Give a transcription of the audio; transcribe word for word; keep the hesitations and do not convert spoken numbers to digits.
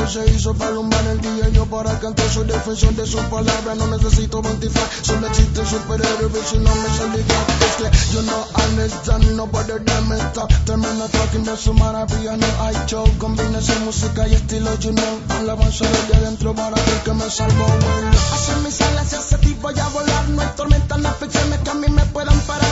se hizo para alumbrar el día. Yo para cantar soy defensor de sus palabras. No necesito veinticinco, solo existe superhéroe. Si no me sale ya, es que you know understand. Nobody damn it up. Termina talking de su maravilla. No hay show, combinación música y estilo, you know. Alabanza desde adentro para ti que me salvó, well. Hacer mis alas y hacer tipo ya volar. No hay tormenta, no hay fricciones que a mí me puedan parar.